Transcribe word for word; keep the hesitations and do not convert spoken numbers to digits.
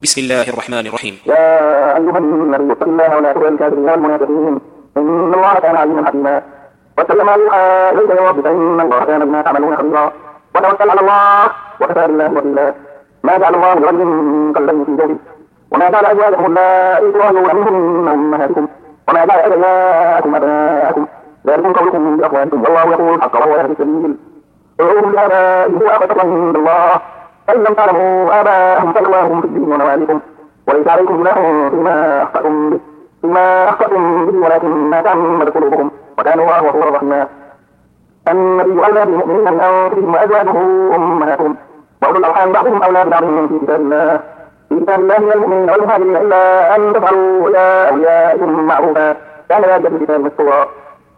بسم الله الرحمن الرحيم. يا أيها النبي اتق الله ولا تطع الكافرين والمنافقين إن الله كان عليما حكيما. واتبع ما يوحى إليك من ربك إن الله كان بما تعملون خبيرا. وتوكل على الله وكفى بالله وكيلا. ما جعل الله لرجل من قلبين في جوفه وما جعل أزواجكم اللائي تظاهرون منهن أمهاتكم وما جعل أدعياءكم أبناءكم ذلكم قولكم بأفواهكم والله يقول الحق وهو يهدي السبيل. ادعوهم لآبائهم هو أقسط عند الله فإن لم تعلموا آباءهم فإخوانكم في الدين ونواليكم وليس عليكم جناح فيما أخطأتم به فيما أخطأتم به ولكن ما تعمدت قلوبكم وكان الله غفورا رحيما. النبي أولى بالمؤمنين من أنفسهم وأزواجه أمهاتهم وأولو الأرحام بعضهم أولى ببعض في كتاب الله في كتاب الله من المؤمنين والمهاجرين إلا أن تفعلوا إلى أوليائكم معروفا كان ذلك في الكتاب مسطورا.